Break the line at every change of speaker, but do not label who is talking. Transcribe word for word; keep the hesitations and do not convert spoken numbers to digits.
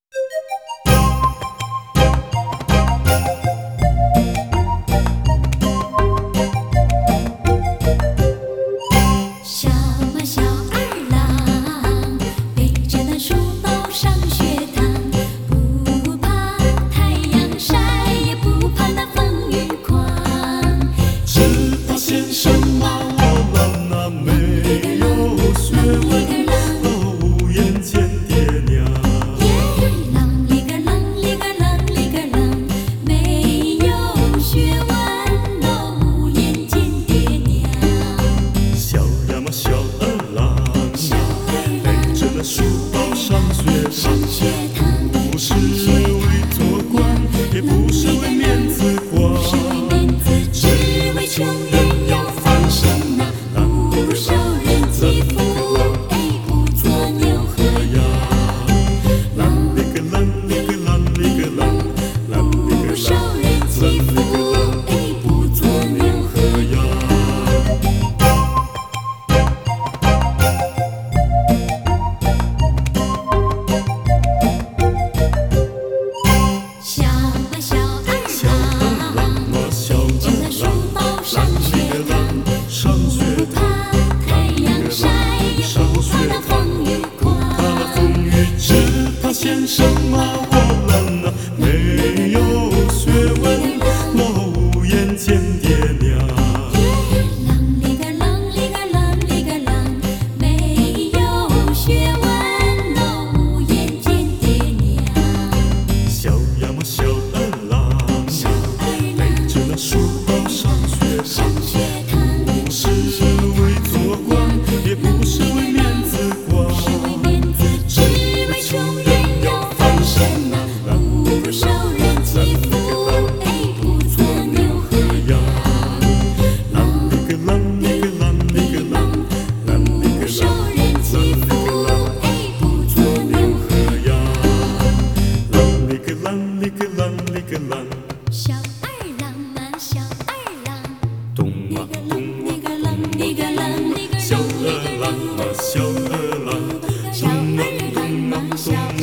小马小二郎背着那书包上学堂，不怕太阳晒，也不怕那风雨狂。
知道先生骂我郎啊，没有学问，都眼见爹娘。
啷里个啷里个啷里个啷，没有学问，都眼见爹娘。
小呀嘛小二郎，背着那书包上学堂，不是为做官，也不是为面子挂，
只为穷人要翻身呐，不受人欺负，哎，不做牛和羊。
啷里个啷里个啷里个啷，啷里个
不受
啷，
人欺负，哎，不做牛和羊。小马小二郎，
小
背着那书包上学堂，
上学
不怕太阳晒，也不怕那风雨狂。
风雨只怕先生骂我郎啊，没有学问，漏眼见爹娘。
啷里个啷里个啷里个啷，没有学问，都眼见爹娘。
小呀嘛小二郎，
小二
背
郎
着那书包上学
上
堂，
学堂，
不是为做官，也不是为面子挂，
是为面子，只为穷人要翻身呐，不受人欺负，哎，不做牛和羊。
啷里个啷里个啷里个啷，啷里个
不受
啷，
人欺负，哎，不做牛和羊。
啷里个啷里个啷里个啷，
小二郎嘛，小二郎，
咚啊
里个
咚
啷里个啷里个啷里个
小
啷里
二郎
个啷。
啊小二郎，
小二郎嘛，小